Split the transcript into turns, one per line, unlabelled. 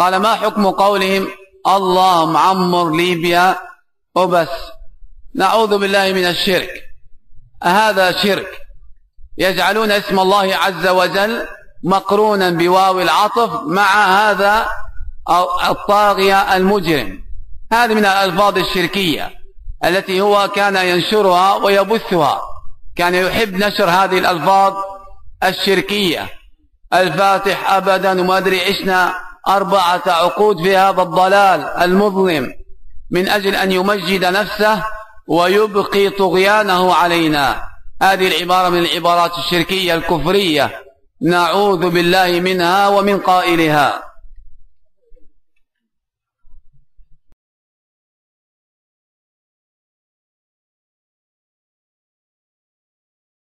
قال: ما حكم قولهم اللهم عمر ليبيا وبس؟ نعوذ بالله من الشرك. هذا شرك، يجعلون اسم الله عز وجل مقرونا بواو العطف مع هذا الطاغية المجرم. هذه من الألفاظ الشركية التي هو كان ينشرها ويبثها، كان يحب نشر هذه الألفاظ الشركية. الفاتح أبدا وما أدري عشنا 4 عقود في هذا الضلال المظلم من أجل أن يمجد نفسه ويبقي طغيانه علينا. هذه العبارة من العبارات الشركية الكفرية، نعوذ بالله منها ومن قائلها.